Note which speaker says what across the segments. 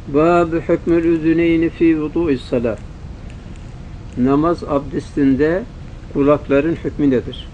Speaker 1: Bâb-ı hükmül üzüneyni fî vudu'is salâh. Namaz abdestinde kulakların hükmü nedir?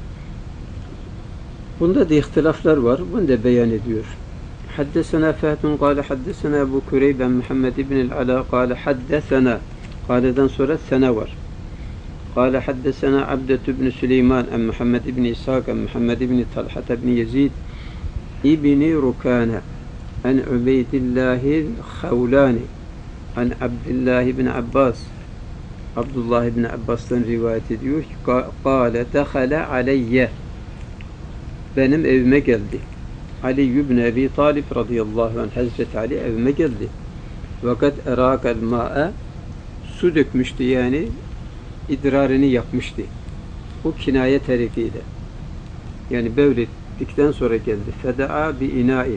Speaker 1: Bunda da ihtilaflar var. Bunu da beyan ediyor. Haddesena Fâtun kâle haddesena Ebu Kureyb ben Muhammed ibn-i Alâ kâle haddesena. Kâleden sonra sene var. Kâle haddesena Abdetü ibn Süleyman en Muhammed ibn İshak en Muhammed ibn Talhat ibn Yezid ibn Rukâne en Ubeydillahil Havlani en Abdullah ibn Abbas. Abdullah ibn Abbas'tan rivayet ediyor ki kâle dehale aleyye, benim evime geldi. Ali ibn Ebi Talib radıyallahu anh, Hazreti Ali evime geldi. Fakat erakal ma'e, su dökmüştü, yani idrarını yapmıştı. Bu kinaye terifiyle. Yani bevlettikten sonra geldi. Feda'a bi ina'in,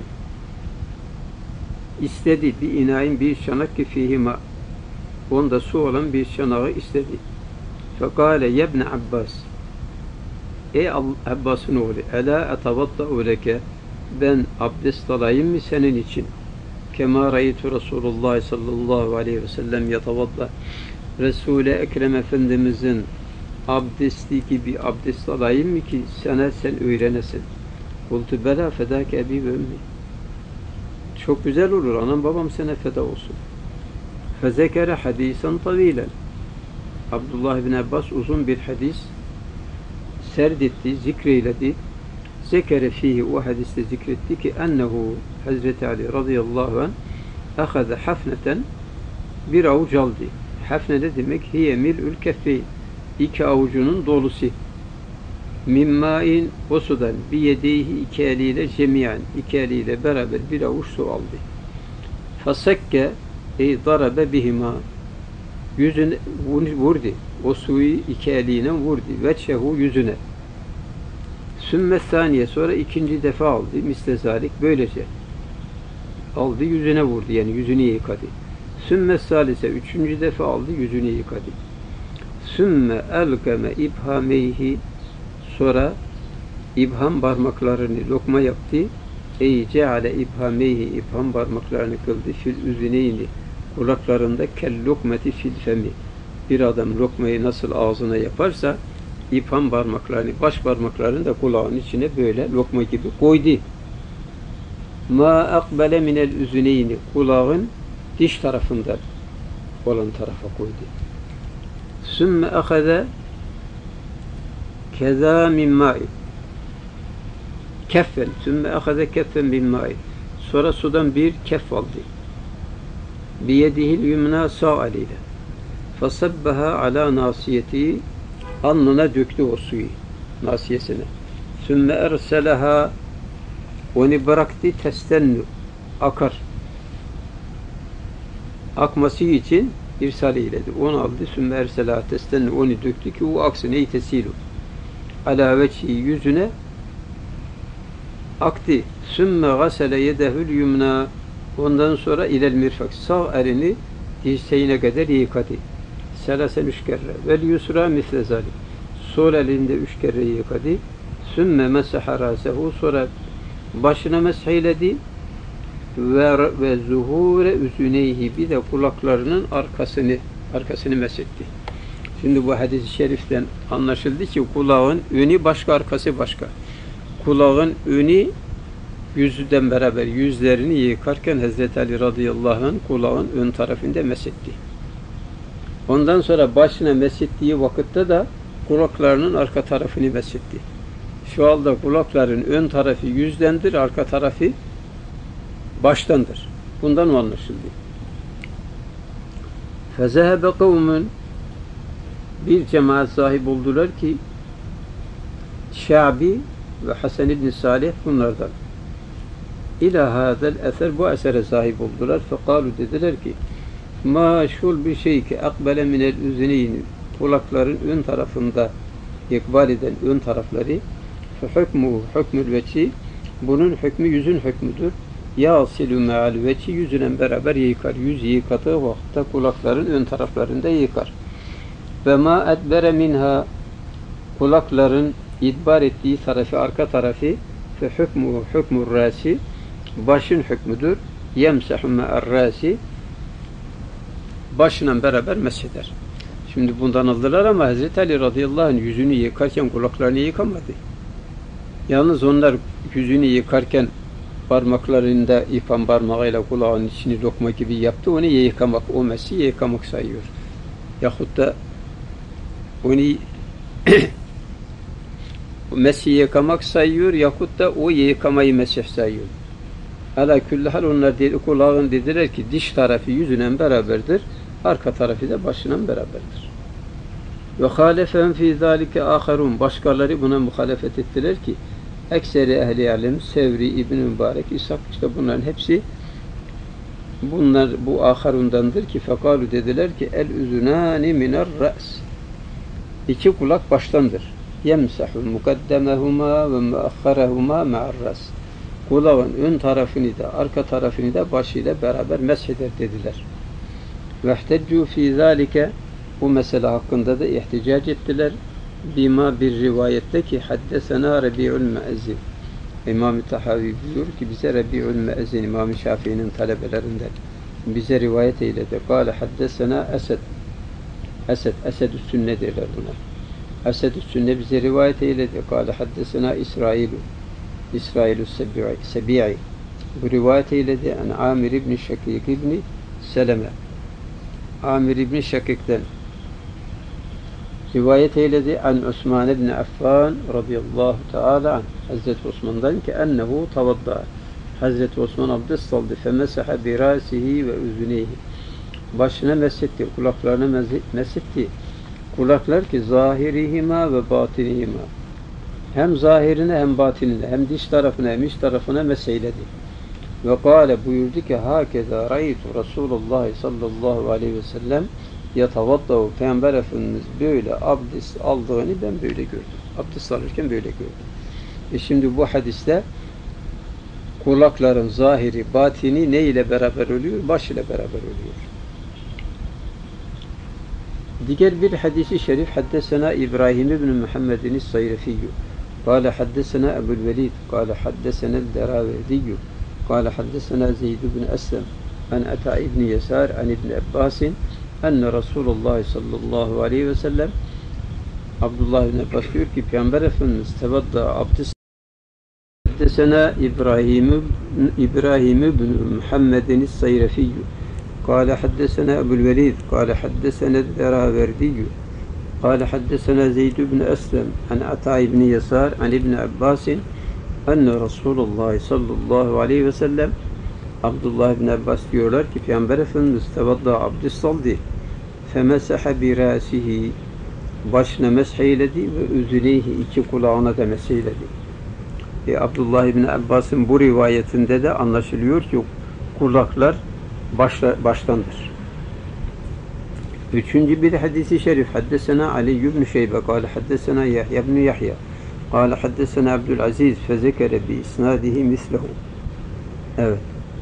Speaker 1: istedi bir ina'in, bir çanak ki fihi ma, onda su olan bir çanağı istedi. Fekale yebne Abbas, ey Abbas'ın oğlu, ela etavadda'u leke, ben abdest alayım mı senin için? Kema ra'ytu Resulullah sallallahu aleyhi ve sellem yatavadda, Resul-i Ekrem Efendimizin abdesti gibi abdest alayım mı ki sen öğrenesin? Kultu bela fedâke ebi ve ümmi, çok güzel olur, anam babam sana feda olsun. Fezekere hadisen tavilen, Abdullah bin Abbas uzun bir hadis serdetti, zikreyledi. Zekere fihi, o hadiste zikretti ki ennehu, Hazreti Ali radıyallahu anh ahaza hafneten, bir avuç aldı. Hafne ne demek? Hiye mil'ül keffeyn, iki avucunun dolusu. Mimmâin, o sudan, biyedeyhi, iki eliyle cemiyen, iki eliyle beraber bir avuç su aldı. Fasekke, ey darabe bihima, yüzüne vurdu. O suyu iki eliyle vurdu. Veçhehu, yüzüne. Sümme saniye, sonra ikinci defa aldı. Mislezalik, böylece aldı, yüzüne vurdu. Yani yüzünü yıkadı. Sümme salise, üçüncü defa aldı, yüzünü yıkadı. Sümme elkeme ibhameyhi, sonra ibham parmaklarını lokma yaptı. Ey ceale ibhameyhi, ibham parmaklarını kıldı. Fil üzüneyni, kulaklarında kel lokmeti fil femi. Bir adam lokmayı nasıl ağzına yaparsa ibham parmaklarını, baş parmaklarını da kulağın içine böyle lokma gibi koydu. Ma akbele minel üzüneyni, kulağın diş tarafından olan tarafa koydu. Sümme ahaze keza min ma'i keffen, sümme ahaze keffen min ma'i, sonra sudan bir kef aldı. Biyedihil yumna, sağ eliyle. Fasabbaha ala nasiyeti, alnına döktü o suyu, nasiyesine. Sümme erselaha, onu bıraktı, testennu, akar. Akması için irsal eyledi. Onu aldı, sümme erselaha testennu, onu döktü ki o aksın, ey tesilu. Ala veçhi, yüzüne aktı. Sümme gasele yedehül yumna, ondan sonra ilel mirfak, sağ elini dirseğine kadar yıkadı. Selasen üç kere. Vel yusra misle zalik. Sol elinde üç kere yıkadı. Sümme mesaha rasehu, sonra başına mesheyledi. Ve zuhure üzüneyhi, bir de kulaklarının arkasını mesetti. Şimdi bu hadis-i şeriften anlaşıldı ki kulağın önü başka, arkası başka. Kulağın önü yüzden beraber yüzlerini yıkarken Hazreti Ali radıyallahu anh kulağın ön tarafında mesetti. Ondan sonra başına mesettiği vakitte de kulaklarının arka tarafını mesetti. Şu anda kulakların ön tarafı yüzdendir, arka tarafı baştandır. Bundan o anlaşıldı. Fezehebe kavmun, bir cemaat sahip oldular ki Şabi ve Hasan ibn Salih bunlardan. İlâ hâzel eser, bu esere sahip oldular. Fekalu, dediler ki maşhul bir şey ki akbele minel üzüneyni, kulakların ön tarafında ikbal eden ön tarafları, fe hükmü hükmül veçi, bunun hükmü yüzün hükmüdür. Yâsilü me'al veçi, yüzüne beraber yıkar. Yüz yıkadığı vakitte kulakların ön taraflarında yıkar. Ve ma edbere minha, kulakların idbar ettiği tarafı, arka tarafı, fe hükmü hükmür râsi, başın hükmüdür. yemsahu me'er-râsi başla beraber mesheder. Şimdi bundan aldılar ama Hazreti Ali radıyallahu anh yüzünü yıkarken kulaklarını yıkamadı. Yalnız onlar yüzünü yıkarken parmaklarında ipan parmağıyla kulağın içini lokma gibi yaptı. Onu yıkamak, o mesi yıkamak sayıyor. Yahut da onu mesi yıkamak sayıyor yahut da o yıkamayı mesih sayıyor. Ala külli hal onlar dedi, kulağın dediler ki diş tarafı yüzünen beraberdir, arka tarafı da başından beraberdir. Ve halefehum fî zâlike âkharûn. Başkaları buna muhalefet ettiler ki ekseri ehli alem, Sevri, İbn Mübarek, İshak, işte bunların hepsi bunlar bu âkharundandır ki fekâlu dediler ki el üzünâni miner ra's. İki kulak baştandır. Yemsahu mukaddemehuma ve muakharehuma ma'ar ras. Kulağın ön tarafını da arka tarafını da başıyla beraber mesheder dediler. Vehteccu fî zâlike, bu mesele hakkında da ihticac ettiler. Bima bir rivayette ki haddesena Rabi'ül Müezzin. İmam-ı Tahavi diyor ki bize Rabi'ül Müezzin İmam-ı Şafii'nin talebelerinden bize rivayet eyledi. Kâle haddesena Esed-ü Sünne derler buna. Esed-ü Sünne bize rivayet eyledi. Kâle haddesena İsrailü Sebi'i. Bu rivayet eyledi. En Amir ibn Şakik ibn Seleme. Amir ibn Şakik'ten rivayet eyledi. An Osman ibn Affan radıyallahu teala anh. Hazreti Osman'dan ki ennehu tavadda. Hazreti Osman abdest aldı. Femesaha birasihi ve üzüneyhi. Başına mesetti, kulaklarına mesetti. Kulaklar ki zahirihima ve batinihima. Hem zahirine hem batinine, hem diş tarafına hem iç tarafına meseyledi. Ve kâle buyurdu ki hâkeza râitu Resulullah sallallahu aleyhi ve sellem yatavaddahu. Peygamber Efendimiz böyle abdest aldığını ben böyle gördüm. Abdest alırken böyle gördüm. Şimdi bu hadiste kulakların zahiri, batini ne ile beraber oluyor? Baş ile beraber oluyor. Diğer bir hadisi şerif haddesena İbrahim ibn Muhammedin es-Sayrafiyyü قال حدثنا أبو الوليد قال حدثنا الدراوردي قال حدثنا زيد بن أسلم عن عطاء بن يسار عن ابن عباس أن رسول الله صلى الله عليه وسلم Abdullah ibn Abbas diyor ki Peygamber Efendimiz tevadda abdest haddesena İbrahim ibn Muhammedin es-Sayrafiyyü قال حدثنا أبو الوليد قال حدثنا الدراوردي قال حدثنا زيد بن أسلم عن عطاء بن يسار عن ابن عباس أن رسول الله صلى الله عليه وسلم Abdullah ibn Abbas diyorlar ki Peygamber Efendimiz tevadda abdest aldı. Femesaha birasihi, başına mesheyledi ve üzüneyhi, iki kulağına da mesheyledi. Abdullah ibn Abbas'ın bu rivayetinde de anlaşılıyor ki kulaklar baştandır. Üçüncü bir hadisi şerif haddesena Ali ibn Şeybe kâle haddesena Yahya ibn Yahya kâle haddesena Abdülaziz fezekere bi isnadihi mislehu. Evet.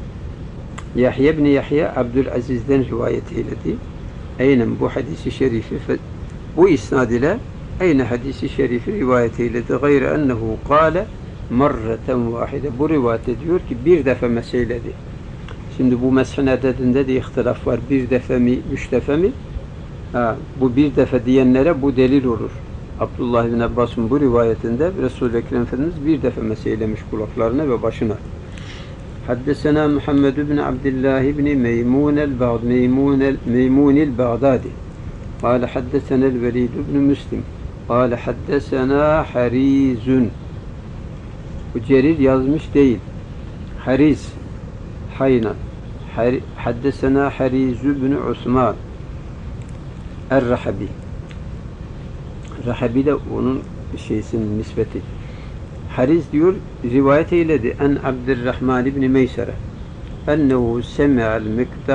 Speaker 1: Yahya ibn Yahya Abdülaziz'den rivayet eyledi. Aynen bu hadisi şerifi bu isnad ile aynı hadisi şerifi rivayet eyledi. Gayrı ennehu kâle marreten vahide. Bu rivayet ediyor ki bir defa meseyledi. Şimdi bu meshin adedinde de ihtilaf var. Bir defa mi, üç defa mi? Bu bir defa diyenlere bu delil olur. Abdullah bin Abbas'ın bu rivayetinde Resul-i Ekrem Efendimiz bir defa meseylemiş kulaklarına ve başına. Haddesena Muhammed bin Abdullah bin Meymun el-Bağdadi. Kâle haddesena el-Velid bin Müslim. Kâle haddesena Harizun. Bu Cerir yazmış değil. Hariz. Hayna. Haddesena Hariz bin Osman. Er-Rahabi. Rahabi de onun şeysinin nispeti. Hariz diyor, rivayet eyledi. En Abdurrahman ibn Meysere. Ennehu semi'al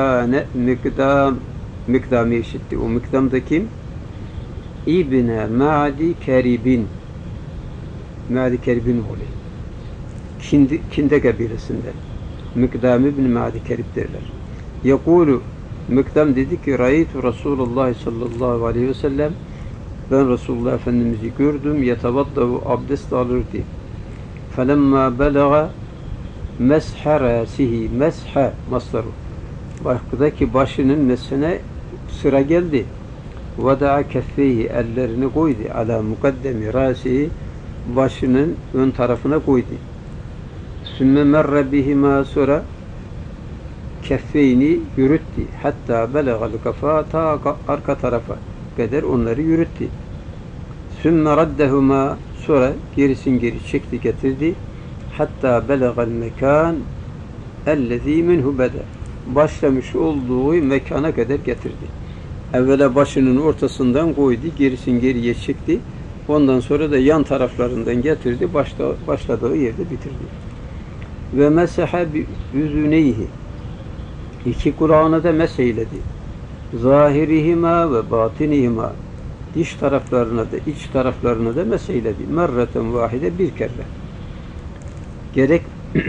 Speaker 1: mikdamı işitti. O mikdam da kim? İbne Ma'di Keribin. Ma'di Keribin oğlu. Kinde kabilesinden. Mikdam ibn Ma'di Kerib derler. Yekulu Mikdam dedi ki Ra'aytu Resulullah sallallahu aleyhi ve sellem, ben Resulullah Efendimiz'i gördüm, yetevaddahu abdest alırdı. Felemma belaga meshe rasihi, meshe masdaru. Buradaki başının mesine sıra geldi. Vada'a keffeyhi, ellerini koydu. Ala mukaddemi rasihi, başının ön tarafına koydu. Sümme merre bihima, sonra keffeyni yürüttü. Hatta belagal kafa, ta arka tarafa kadar onları yürüttü. Sümme raddehuma, sonra gerisin geri çekti getirdi. Hatta belagal mekan ellezî minhu beda, başlamış olduğu mekana kadar getirdi. Evvela başının ortasından koydu, gerisin geriye çekti. Ondan sonra da yan taraflarından getirdi, başladığı yerde bitirdi. Ve mesaha bi üzüneyhi, iki kulağına da meseyledi. Zahirihima ve batinihima, diş taraflarına da iç taraflarına da meseyledi. Merreten vahide, bir kere. Gerek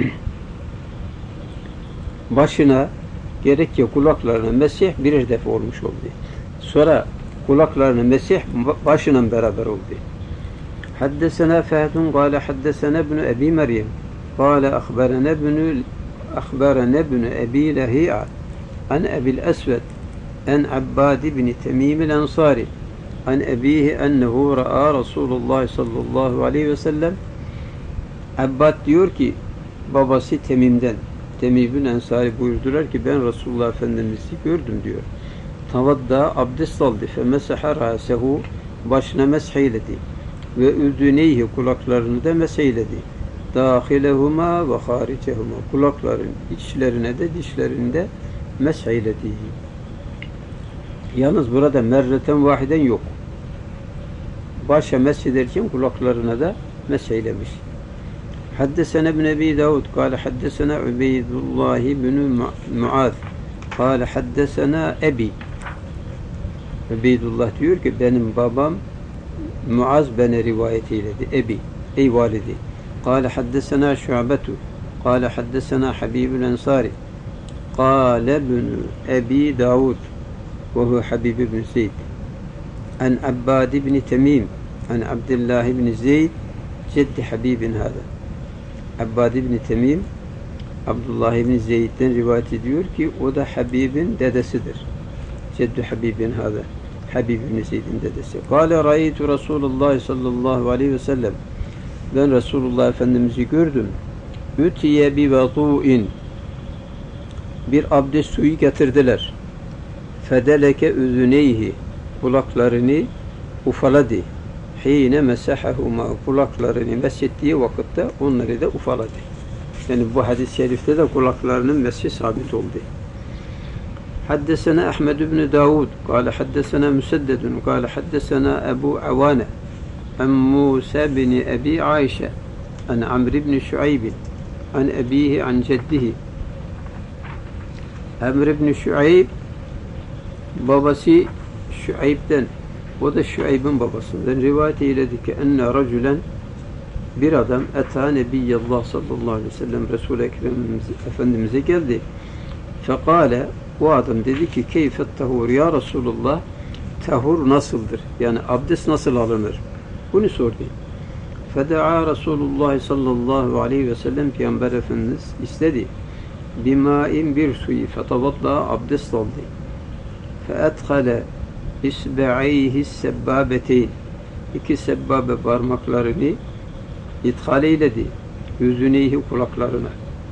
Speaker 1: başına gerek ya kulaklarına mesih birer defa olmuş oldu. Sonra kulaklarına mesih başıyla beraber oldu. Haddesena Fehd kâle haddesena ibn Ebi Meryem kâle akhberana ibn Ebi Lehi'a an Ebil Esved an Abbad ibn Temim el-Ensari an ebihi ennehu ra'a Resulullah sallallahu aleyhi ve sellem. Abbad diyor ki babası Temim'den, Temim bin Ensari buyurdular ki ben Resulullah Efendimiz'i gördüm diyor. Tavadda, abdest aldı. Femeseha râsehu, başına mesheyledi. Ve üzüneyhi, kulaklarını da mesheyledi. Dâhilehuma ve hâricehuma, kulakların içlerine de dişlerinde mesheyledi. Yalnız burada merreten vahiden yok. Başa meshederken kulaklarına da mesheylemiş. Haddesena ibn Ebi Davud kâle haddesena Ubeydullah ibn Muaz kâle haddesena Ebi. Ubeydullah diyor ki benim babam Muaz bana rivayet eyledi. Ebi, ey validi. Kâle haddesena Şu'betu kâle haddesena Habibul Ensari kâle ibn Ebi Davud ve hu Habib ibn Zeyd an Abbad ibn Temim an Abdullah ibn Zeyd ceddi Habibin hâda. Abbad ibn Temim Abdullah ibn Zeyd'den rivayet ediyor ki o da Habib'in dedesidir. Ceddu Habibin hâda. Habib ibn Zeyd'in dedesi. Kâle râeytu Resulullah sallallahu aleyhi ve sellem. Ben Resulullah Efendimiz'i gördüm. Ütiye bi vâtu'in. Bir abdest suyu getirdiler. Fedeleke üzüneyhi. Kulaklarını ufaladı. Hîne mesehehuma, kulaklarını meshettiği vakitte onları da ufaladı. Yani bu hadis-i şerifte de kulaklarının meshi sabit oldu. Haddesena Ahmed ibn Davud kâle haddesena Müseddedun kâle haddesena Ebu Avane an Musa bin Ebi Ayşe an Amr ibn Şuayb an ebihi an ceddihi. Amr ibn Şuayb babası Şuayb'den, o da Şuayb'in babasından rivayet eyledi ki enne racülen, bir adam eta Nebiyallah sallallahu aleyhi ve sellem Resul-i Ekrem Efendimiz'e geldi. Fekale, o adam dedi ki keyfet tahur ya Resulullah, tahur nasıldır? Yani abdest nasıl alınır? Bunu sordu. Feda'a Resulullah sallallahu aleyhi ve sellem Peygamber Efendimiz istedi. Bimâin bir suyu fetavadda, abdest aldı. Feedhale isbe'ayhi sebbabeteyn, iki sebbabe parmaklarını ithal eyledi. Yüzüneyhi, kulaklarına.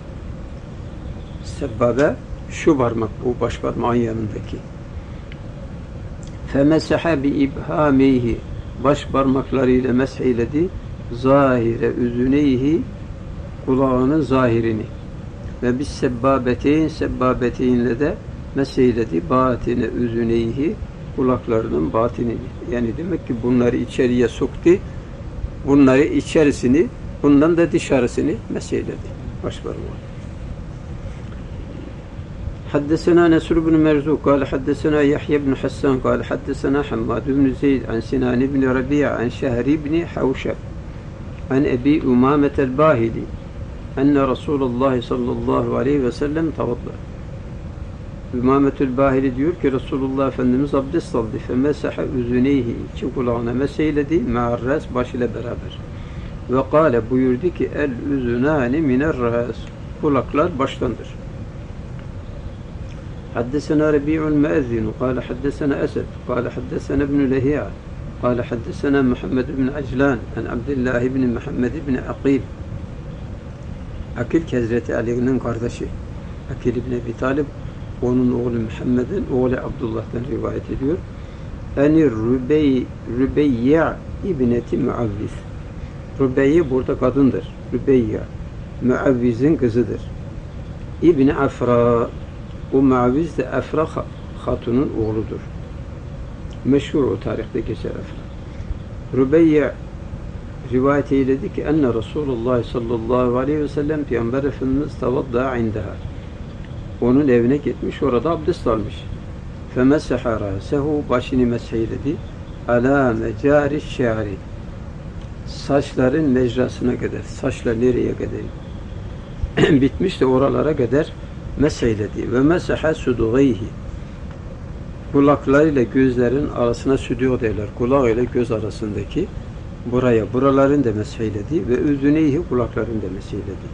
Speaker 1: Sebbabe şu parmak, bu baş parmağın yanındaki. Femeseha bi ibhameyhi, baş parmaklarıyla mesheyledi. Zahire üzüneyhi, kulağının zahirini. Ve bis sebbabeteyn, sebbabeteynle de mesheyledi. Batine üzüneyhi, kulaklarının batinini. Yani demek ki bunları içeriye soktu. Bunları içerisini, bundan da dışarısını mesheyledi. Baş parmağı. Haddesena Nesr bin Merzuk kâle haddesena Yahya bin Hassan kâle haddesena Hammad bin Zeyd an Sinan bin Rabi'a an Şehri bin Havşab an Ebi Umamet el-Bahili enne Resulullah sallallahu aleyhi ve sellem tavadda. Ümametül Bahili diyor ki Resulullah Efendimiz abdest aldı. Femesaha üzüneyhi, iki kulağına meseyledi. Ma'arras, baş ile beraber. Ve kâle, buyurdu ki el üzünâni miner ras. kulaklar baştandır. Haddesena Rabi'ul Müezzin قال حدثنا أسد قال حدثنا ابن لهيعة قال حدثنا محمد بن عجلان عن عبد الله بن محمد بن عقيل. Akil Hazreti Ali'nin kardeşi. Akil İbni Ebi Talib, onun oğlu Muhammed'in oğlu Abdullah'tan rivayet ediyor. Eni Rübeyye İbneti Muavviz. Rübeyye burada kadındır. Rübeyye Muavviz'in kızıdır. İbni Afra, o Muavviz de Afra Hatun'un oğludur. Meşhur o tarihte geçer Afra. Rübeyye rivayet eyledi ki enne Resulullah sallallahu aleyhi ve sellem Peygamber Efendimiz tavadda indaha. Onun evine gitmiş, orada abdest almış. Femesaha rasehu, başını mesheyledi. Ala mecari şe'ri, saçların mecrasına kadar, saçlar nereye kadar bitmiş de oralara kadar mesheyledi. Ve mesaha sudugayhi, kulaklarıyla gözlerin arasına südüyor derler. Kulak ile göz arasındaki buraların da mesheyledi ve üzüneyhi, kulakların da mesheyledi.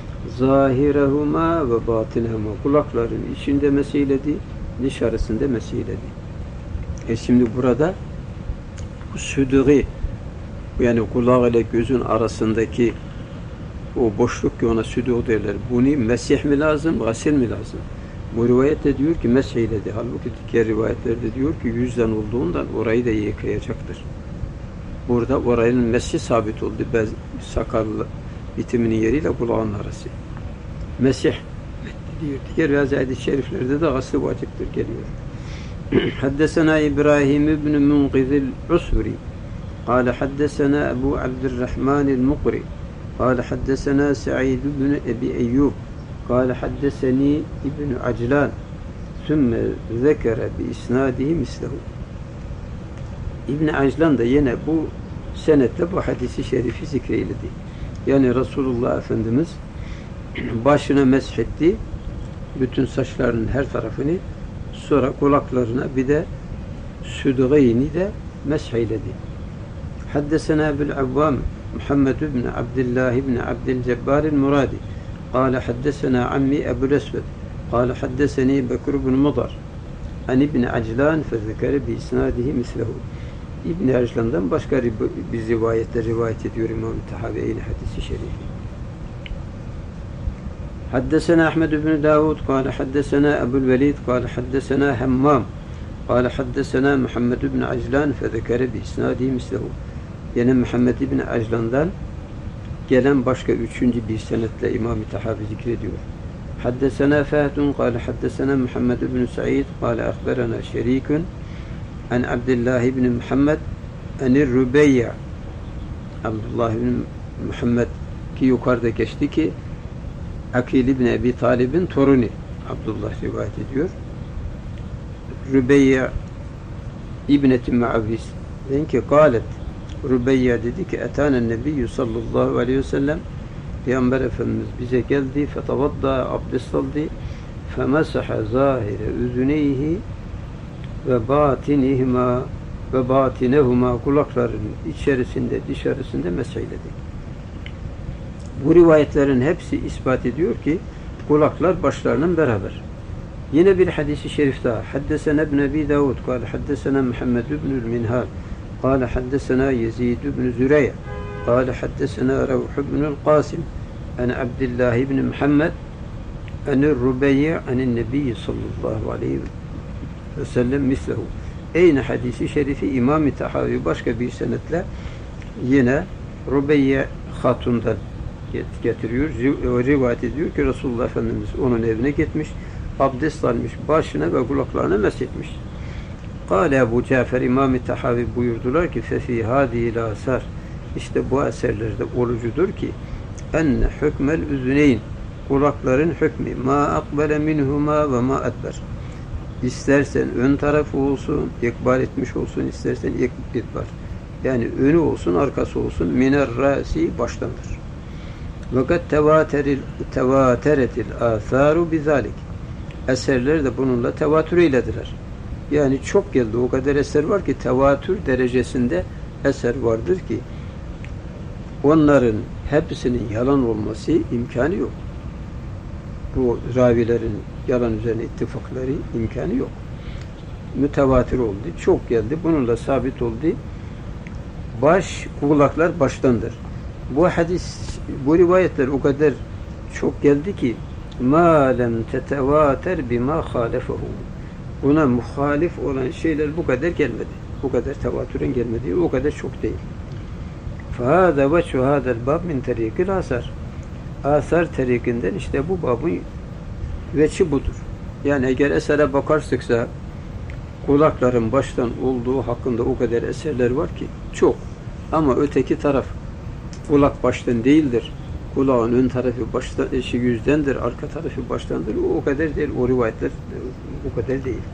Speaker 1: Zahirehuma ve batinehuma, kulakların içinde mesheyledi, dışarısında mesheyledi. Şimdi burada südüğü, yani kulak ile gözün arasındaki o boşluk ki ona südüğü derler. Bunu mesih mi lazım, gasil mi lazım? Bu rivayette diyor ki mesheyledi. Halbuki diğer rivayetlerde diyor ki yüzden olduğundan orayı da yıkayacaktır. Burada oranın mesih sabit oldu. Sakallı bitiminin yeriyle kulağın arası. Mesih diyor. Diğer bazı hadis-i şeriflerde de gaslı vaciptir geliyor. Haddesena İbrahim ibn Munqizil Usuri قال حدثنا أبو عبد الرحمن المقري قال حدثنا سعيد بن أبي أيوب قال حدثني ابن عجلان ثم ذكر بإسناده مثله. İbn Aclan da yine bu senette bu hadisi şerifi zikreyledi. Yani Resulullah Efendimiz başına meshetti, bütün saçlarının her tarafını, sonra kulaklarına bir de südgeyni de mesheyledi. Haddesena bil Avvam Muhammed ibn Abdullah ibn Abdülcebbar el-Muradi قال حدثنا عمي أبو الأسود قال حدثني بكر بن مضر عن ابن عجلان فذكر بإسناده مثله. İbn Aclan'dan başka bir rivayette rivayet ediyor İmam Tahavi aynı hadisi şerifi. Haddesena Ahmed ibn Davud قال حدثنا أبو الوليد قال حدثنا Hammam قال حدثنا Muhammed ibn Aclan فذكر بإسناده مثله. Yani Muhammed ibn Aclan'dan gelen başka üçüncü bir senetle İmam Tahavi zikrediyor. Haddesena Fahdun قال حدثنا Muhammed ibn Sa'id قال أخبرنا شريك عن عبد الله بن محمد عن الربيع. Abdullah ibn Muhammed ki yukarıda geçti ki Akil ibn Ebi Talib'in torunu Abdullah rivayet ediyor. Rübeyye İbneti Muavviz dedi ki kâlet, Rübeyye dedi ki etânen nebiyyü sallallahu aleyhi ve sellem, Peygamber Efendimiz bize geldi, fetavadda, abdest aldı, femesaha zahire üzüneyhi ve batinihima ve batinehuma, kulakların içerisinde dışarısında mesheyledi. Bu rivayetlerin hepsi ispat ediyor ki kulaklar başlarının beraber. Yine bir hadisi şerif daha. Haddesena ibn Ebi Davud قال حدثنا محمد بن المنهال قال حدثنا يزيد بن زريع قال حدثنا روح بن القاسم عن عبد الله بن محمد عن الربيع عن النبي صلى الله عليه وسلم مثله. Aynı hadisi şerifi İmam-ı Tahavi başka bir senetle yine Rübeyye Hatun'dan getiriyor. Rivayet ediyor ki Resulullah Efendimiz onun evine gitmiş, abdest almış, başına ve kulaklarına meshetmiş. Kâle Ebu Cafer İmam-ı Tahavi buyurdular ki fefî hâdî lâsar, işte bu eserlerde olucudur ki enne hükmel üzüneyn, kulakların hükmü ma akbele minhuma ve ma edber. İstersen ön tarafı olsun, ikbal etmiş olsun, istersen ikbal. Yani önü olsun, arkası olsun, miner râsi baştandır. Fakat tevateretil âthâru bizalik. Eserler de bununla tevatür eylediler. Yani çok geldi, o kadar eser var ki tevatür derecesinde eser vardır ki onların hepsinin yalan olması imkanı yok. bu ravilerin yalan üzerine ittifakları imkanı yok. Mütevatir oldu. Çok geldi. Bununla sabit oldu. Baş, kulaklar baştandır. Bu hadis, bu rivayetler o kadar çok geldi ki مَا لَمْ تَتَوَاتَرْ بِمَا خَالَفَهُ Buna muhalif olan şeyler bu kadar gelmedi. Bu kadar tevatüren gelmedi. O kadar çok değil. فَهَذَا وَجْهُ هَذَا الْبَابِ مِنْ تَرِيقِ الْآثَارِ Asar terikinden işte bu babın veçi budur. Yani eğer esere bakarsaksa kulakların baştan olduğu hakkında o kadar eserler var ki çok. Ama öteki taraf kulak baştan değildir. Kulağın ön tarafı baştan, yüzdendir, arka tarafı baştandır. O kadar değil. O rivayetler o kadar değil.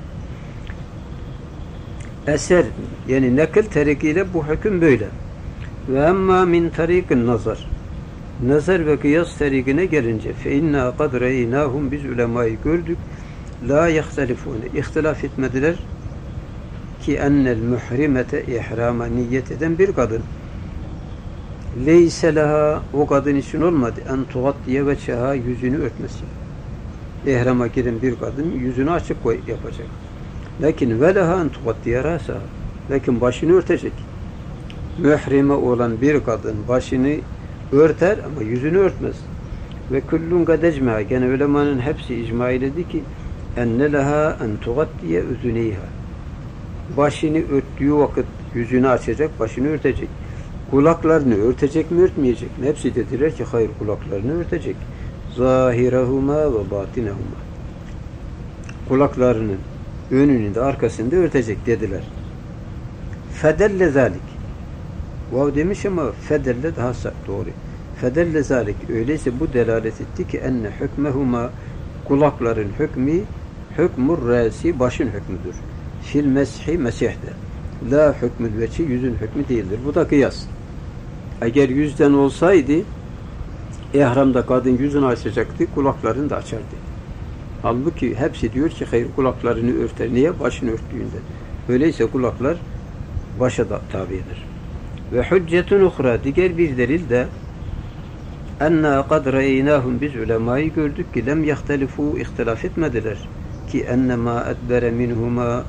Speaker 1: Eser yani nakil terikiyle bu hüküm böyle. Ve emma min tarikin nazar. Nazar ve kıyas terikine gelince fe inna kad reynahum biz ulemayı gördük. La yahtelifune. İhtilaf etmediler ki ennel muhrimete ihrama niyet eden bir kadın leyse laha o kadın için olmadı en tugattiye ve çaha yüzünü örtmesi. İhrama giren bir kadın yüzünü açık yapacak. Lakin ve laha en tugattiye rasa. Lakin başını örtecek. Mührime olan bir kadın başını örter ama yüzünü örtmez. Ve kullun kadecma gene ulemanın hepsi icma eyledi ki enne laha en tugattiye üzüneyha. Başını örttüğü vakit yüzünü açacak, başını örtecek. Kulaklarını örtecek mi, örtmeyecek mi? Hepsi dediler ki hayır, kulaklarını örtecek. Zahirahuma ve batinahuma. Kulaklarının önünü de arkasını da örtecek dediler. Fedelle zalik. Vav demiş ama fedelle daha doğru. Fedelle zalik. Öyleyse bu delalet etti ki enne hükmehuma kulakların hükmü hükmür rasi başın hükmüdür. Fil meshi mesihde. La hükmül veçi yüzün hükmü değildir. Bu da kıyas. Eğer yüzden olsaydı ihramda kadın yüzünü açacaktı, kulaklarını da açardı. Halbuki hepsi diyor ki hayır, kulaklarını örter. Niye? Başını örttüğünden. Öyleyse kulaklar başa da tabidir. Ve hüccetun uhra, diğer bir delil de enna kad reynahum biz ulemayı gördük ki lem yahtelifu ihtilaf etmediler ki ennema edbere minhuma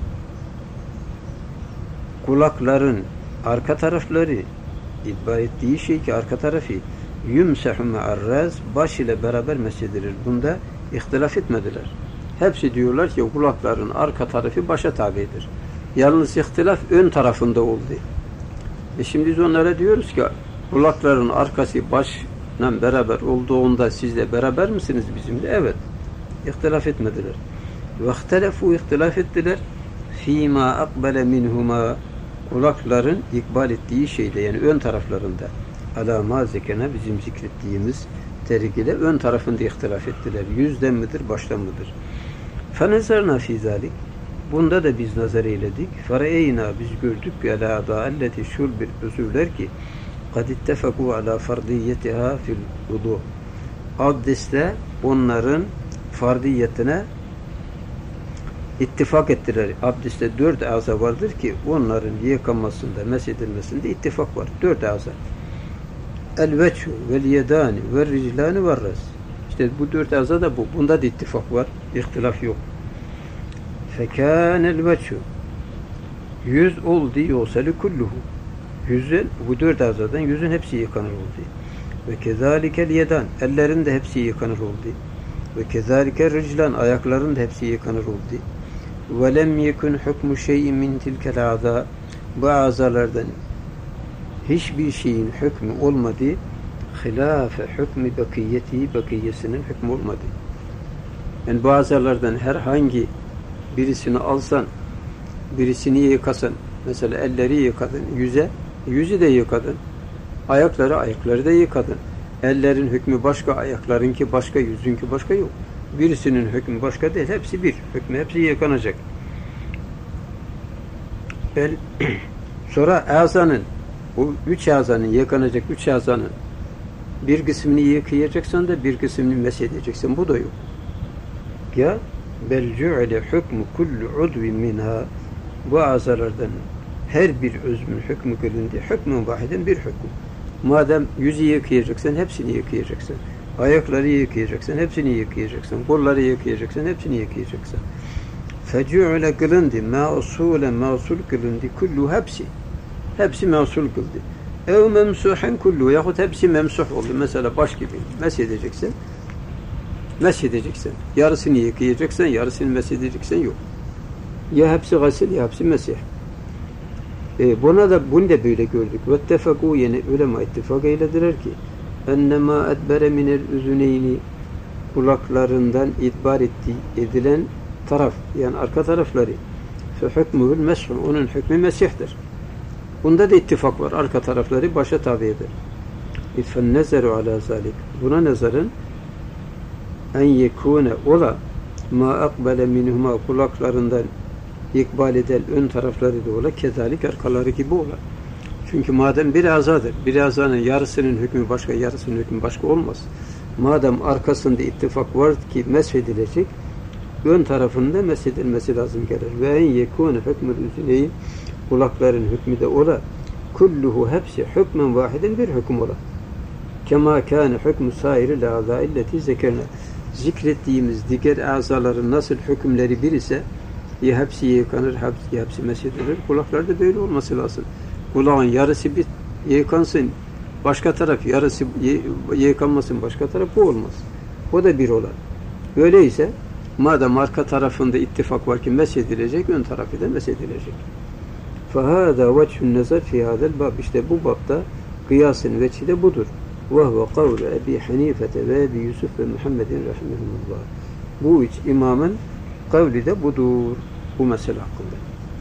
Speaker 1: kulakların arka tarafları iddia ettiği şey ki arka tarafı yumsahu ma'arraz baş ile beraber mesedilir. Bunda ihtilaf etmediler. Hepsi diyorlar ki kulakların arka tarafı başa tabidir. Yalnız ihtilaf ön tarafında oldu. Şimdi biz onlara diyoruz ki kulakların arkası başla beraber olduğunda siz de beraber misiniz bizimle? Evet. İhtilaf etmediler. Ve ihtelefu ihtilaf ettiler fîmâ akbele minhumâ kulakların ikbal ettiği şeyde yani ön taraflarında alâ mâ zekene bizim zikrettiğimiz terkiyle ön tarafında ihtilaf ettiler. Yüzden midir, baştan mıdır? فَنَزَرْنَا فِي ذَٰلِكِ Bunda da biz nazar eyledik. فَرَيْنَا biz gördük اَلَا دَاَلَّةِ şul bir özürler ki قَدْ اتَّفَقُوا عَلَى فَرْضِيَّتِهَا فِي الْوُضُوء Abdestte onların fardiyetine ittifak ettiler. Abdestte 4 aza vardır ki onların yıkanmasında, mesedilmesinde ittifak var. 4 aza. El-veçhu vel-yedani vel-riclani vel-ras. İşte bu 4 aza da bu. Bunda da ittifak var. İhtilaf yok. Fekânel veçhu yüz oldu yoseli kulluhu. Yüzün, bu 4 azadan yüzün hepsi yıkanır oldu. Ve kezalikel yedan ellerin de hepsi yıkanır oldu. Ve kezalikel riclan ayakların da hepsi yıkanır oldu. Ve lem yekun hukmu şey'in min tilkel a'za bu azalardan hiçbir şeyin hükmü olmadı. Hilafe hükmü bakiyesinin hükmü olmadı. Yani bu azalardan herhangi birisini alsan, birisini yıkasan, mesela elleri yıkadın, yüzü de yıkadın, ayakları da yıkadın. Ellerin hükmü başka, ayaklarınki başka, yüzünki başka yok. Birisinin hükmü başka değil, hepsi bir. Hükmü hepsi yıkanacak. Sonra azanın, bu 3 azanın, yıkanacak 3 azanın bir kısmını yıkayacaksan da bir kısmını mesedeceksin. Bu da yok. Ya bel cu'ile hükmü kullu udvin minha bu azalardan her bir özmün hükmü kılındı. Hükmün vahiden bir hükmü. Madem yüzü yıkayacaksın, hepsini yıkayacaksın. Ayakları yıkayacaksın, hepsini yıkayacaksın. Kolları yıkayacaksın, hepsini yıkayacaksın. Fecü'le kılındı, mausul kılındı, kullu hepsi. Hepsi mausul kıldı. Ev memsuhen kullu, yahut hepsi memsuh oldu. Mesela baş gibi mesedeceksin. Mesedeceksin. Yarısını yıkayacaksın, yarısını mesedeceksin, yok. Ya hepsi gasil, ya hepsi mesih. Bunu da böyle gördük. Vettefekû, yani ulema ittifak eylediler ki ennemâ edbere minel üzüneyni, kulaklarından idbar edilen taraf, yani arka tarafları, fe hükmühül meshun, onun hükmü mesihtir. Bunda da ittifak var. Arka tarafları başa tabi eder. İfen nezeru ala zalik. Buna nazarın en yekûne ola ma akbele minhuma, kulaklarından ikbal eden ön tarafları da ola, kezalik arkaları gibi ola. Çünkü madem bir azadır, bir azanın yarısının hükmü başka, yarısının hükmü başka olmaz. Madem arkasında ittifak var ki meshedilecek, ön tarafında meshedilmesi lazım gelir. Ve en yekûne hükmül üzüneyn, kulakların hükmü de ola, kulluhu hepsi hükmen vahiden bir hüküm ola. Kema kâne hükmü sairil âzâilleti zekerine. Zikrettiğimiz diğer azaların nasıl hükümleri bir ise, ya hepsi yıkanır, ya hepsi meshedilir. Kulaklarda böyle olması lazım. Kulağın yarısı bir yıkansın, başka taraf yarısı yıkanmasın, başka taraf, bu olmaz. O da bir olan. Öyleyse madem arka tarafında ittifak var ki meshedilecek, ön tarafı da meshedilecek. فَهَذَا وَجْهُ النَّزَرْ فِي هَذَا الْبَابِ. İşte bu babda kıyasın veçhi de budur. وَهُوَ قَوْلُ اَبِي حَن۪يفَةَ وَاَبِي يُسُفْ وَمُحَمَّدٍ رَحِمَهُمُ اللّٰهِ. Bu üç imamın kavli de budur. Bu mesele hakkında.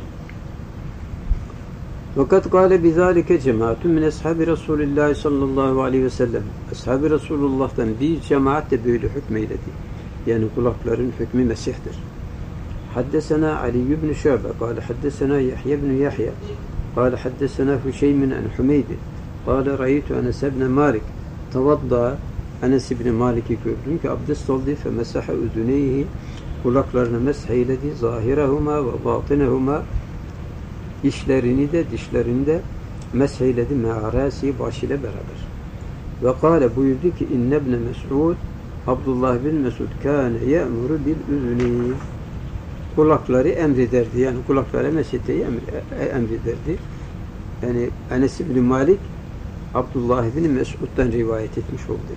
Speaker 1: وَقَدْ قَالَ بِذَٰلِكَ جَمَاعَةٌ مِنْ أَصْحَابِ رَسُولِ اللّٰهِ sallallahu aleyhi ve sellem. Ashab-ı Resulullah'tan bir cemaat de böyle hükmeyledi. Yani kulakların hükmü mesihtir. حدثنا علي بن شعبة قال حدثنا يحيى بن يحيى قال حدثنا هشيم عن حميد قال رأيت أنس بن مالك توضأ. Enes ibn Malik'i gördüm ki abdest aldı, femesaha üzüneyhi, kulaklarını mesheyledi, zahirehuma ve batinehuma, içlerini de dişlerini de mesheyledi, me'arasi, başıyla beraber. Ve kâle, buyurdu ki inne ibn Mes'ud, Abdullah bin Mesud kâne ye'muru bil üzüneyhi, kulakları emrederdi, yani kulakları mesheteyi emrederdi. Yani Enes ibn Malik Abdullah bin Mesud'dan rivayet etmiş oldu.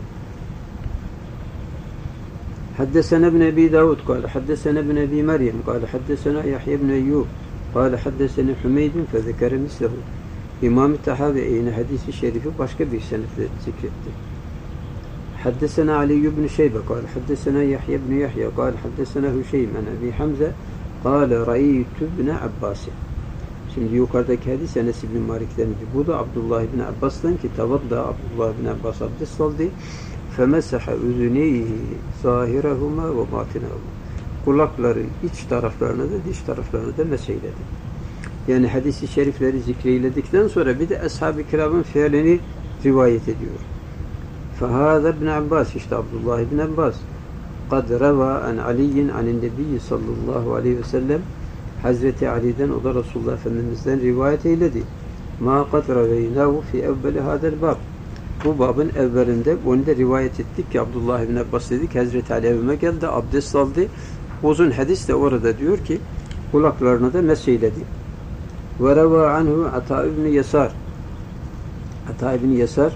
Speaker 1: حدثنا ابن أبي داود قال حدثنا ابن أبي مريم قال حدثنا يحيى بن أيوب قال حدثنا حميد فذكر مثله. İmam-ı Tahavi'nin hadisi şerifi başka bir senetle zikretti. حدثنا علي بن شيبة قال حدثنا يحيى بن يحيى قال حدثنا هشيم عن أبي حمزة قال رأيت ابن عباس. Şimdi yukarıdaki hadis Enes ibn Malik'ten, bu da Abdullah ibn Abbas'tan ki tavadda, Abdullah ibn Abbas abdest aldı. Femesaha üzüneyhi zahirehuma ve batinehuma. Kulakların iç taraflarını da dış taraflarını da meseyledi. Yani hadis-i şerifleri zikreyledikten sonra bir de ashab-ı kiramın fiilini rivayet ediyor. Fehâzâ ibn Abbas, işte Abdullah ibn Abbas kad reva an Ali'yin anin nebiyyi sallallahu aleyhi ve sellem, Hazreti Ali'den, o da Resulullah Efendimiz'den rivayet eyledi. Ma kad reveynâhu fi evveli hâzel bab. Bu babın evvelinde onu da rivayet ettik ki Abdullah ibn Abbas dedik, Hazreti Ali evime geldi, abdest aldı. Uzun hadis de orada diyor ki kulaklarına da meseyledi. Ve reva anhu Ata ibn Yasar. Ata ibn Yasar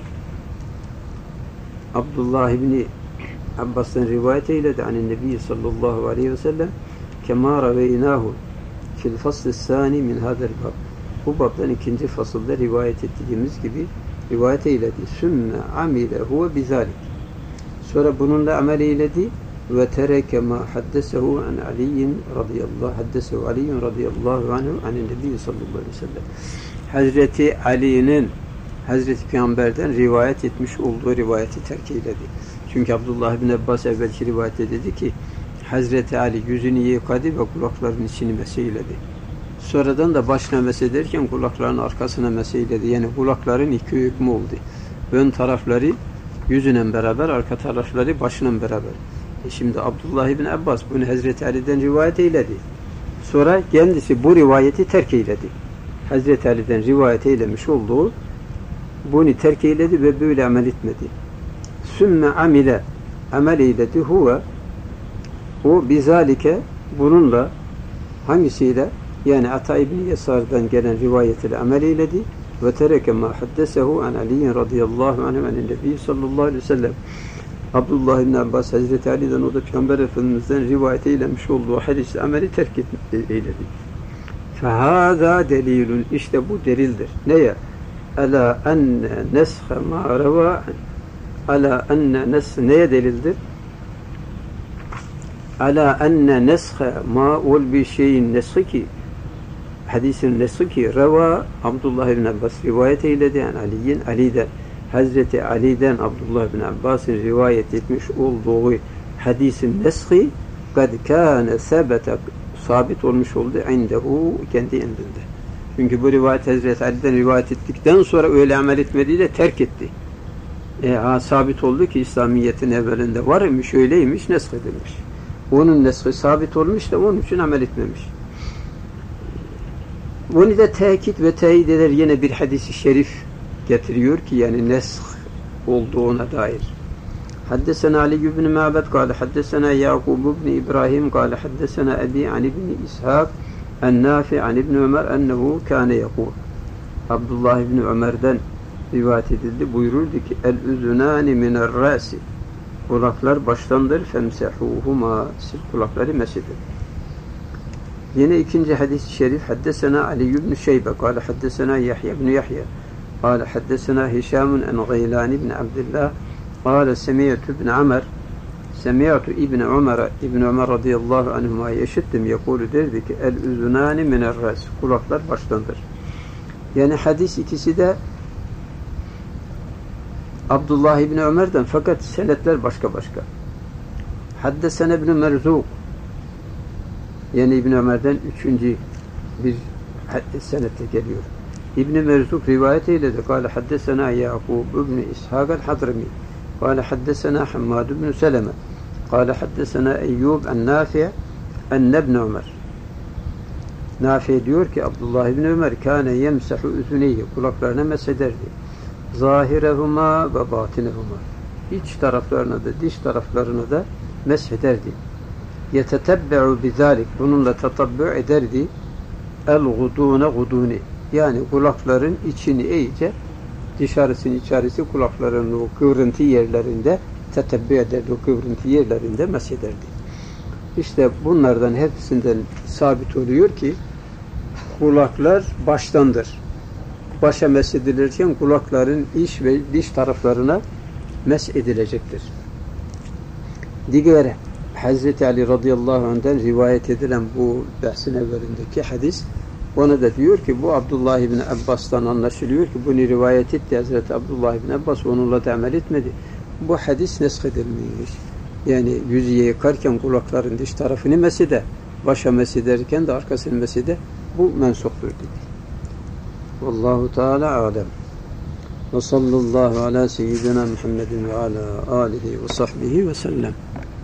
Speaker 1: Abdullah ibn Abbas'tan rivayet eyledi anin Nebi sallallahu aleyhi ve sellem kema reveynahu fil fasl sani min hadel bab. Bu babdan ikinci fasılda rivayet ettiğimiz gibi rivayet eyledi. Sümme amile huve bizalik. Sonra bununla amel eyledi ve tereke ma haddesehu an Ali'yin radıyallahu haddesehu Ali'yin radıyallahu anhu anin Nebi sallallahu aleyhi ve sellem. Hazreti Ali'nin Hazreti Peygamber'den rivayet etmiş olduğu rivayeti terk eyledi. Çünkü Abdullah bin Abbas evvelki rivayette dedi ki Hazreti Ali yüzünü yıkadı ve kulaklarının içini meseyledi. Sonradan da başına mesederken kulaklarının arkasına meseyledi. Yani kulakların iki hükmü oldu. Ön tarafları yüzüyle beraber, arka tarafları başıyla beraber. Şimdi Abdullah bin Abbas bunu Hazreti Ali'den rivayet eyledi. Sonra kendisi bu rivayeti terk eyledi. Hazreti Ali'den rivayet eylemiş olduğu bunu terk eyledi ve böyle amel etmedi. Sümme amile, amel eyledi. O bizalike bununla hangisiyle? Yani Ata İbni Yesar'dan gelen rivayet ile amel eyledi. Ve tereke ma haddesehu an Ali radıyallahu anhu an Nebi sallallahu aleyhi ve sellem. Abdullah İbni Abbas Hazreti Ali'den, o da Peygamber Efendimiz'den rivayet eylemiş olduğu hadis ameli terk eyledi. Fehâzâ delilun, işte bu delildir. Neye? Ala enne neshe ma reva, ala enne neye delildir? Ala enne neshe ma ol bir şeyin neshi ki, hadisin neshi ki reva Abdullah ibn Abbas rivayet eyledi. Yani Ali'den, Hazreti Ali'den Abdullah ibn Abbas'ın rivayet etmiş olduğu hadisin neshi kad kâne sebete, sabit olmuş oldu indehu, kendi indinde. Çünkü bu rivayet Hazreti Ali'den rivayet ettikten sonra öyle amel etmediği de terk etti. Sabit oldu ki İslamiyet'in evvelinde var imiş, öyleymiş, nesk edilmiş. Onun neski sabit olmuş da onun için amel etmemiş. Bunu da tekit ve teyit eder yine bir hadis-i şerif getiriyor ki yani nesk olduğuna dair. Haddesena Ali ibn Ma'bad kâle haddesena Yakub ibn İbrahim kâle haddesena Ebi an ibn İshak en-Nafi an ibn Ömer ennehu kâne yekûl. Abdullah ibn Ömer'den rivayet edildi. Buyururdu ki el-üzünâni mine'r-râsi, kulaklar baştandır. Femsehuhuma, siz kulakları mesedin. Yine ikinci hadis-i şerif haddesena Ali ibn Şeybe kâle haddesena Yahya ibn Yahya kâle haddesena Hişamun en Gaylan ibn Abdillah kâle semiyetü ibn Ömer, semiyetü ibn Ömer radıyallahu anhuma işittim yekûlü, derdi ki el-üzünâni mine'r-râs, kulaklar baştandır. Yani hadis ikisi de Abdullah İbni Ömer'den, fakat senetler başka başka. Haddesene İbni Merzuk, yani İbni Ömer'den üçüncü bir senette geliyor. İbni Merzuk rivayet eyledi. Kâle haddesena Yakub İbni İshak el-Hadrimi kâle haddesena Hammad İbni Seleme kâle haddesena Eyyub en-Nafi' en-Ibni Ömer. Nafi diyor ki Abdullah İbni Ömer kâne yemsehu üzüneyhi, kulaklarına mesederdi. Zahirehuma ve batinehuma, iç taraflarına da dış taraflarına da meshederdi. Yetetebbe'u bizalik, bununla tatabbu ederdi. El-gudûne gudûni, yani kulakların içini iyice, dışarısını içerisi kulakların o kıvrıntı yerlerinde tetebbü ederdi, o kıvrıntı yerlerinde meshederdi. İşte bunlardan hepsinden sabit oluyor ki kulaklar baştandır. Başa mesedilirken kulakların iç ve dış taraflarına mesedilecektir. Diğer Hazreti Ali radıyallahu anh'den rivayet edilen bu bahsin evvelindeki hadis, ona da diyor ki bu Abdullah ibn Abbas'tan anlaşılıyor ki bunu rivayet etti Hazreti Abdullah ibn Abbas, onunla da amel etmedi. Bu hadis neshedilmiş. Yani yüzü yıkarken kulakların dış tarafını mesede, başa mesederken de arkasını mesede, bu mensuptur dedi. Vallahu Teala alem. Ve sallallahu ala seyyidina Muhammedin ve ala alihi ve sahbihi ve sellem.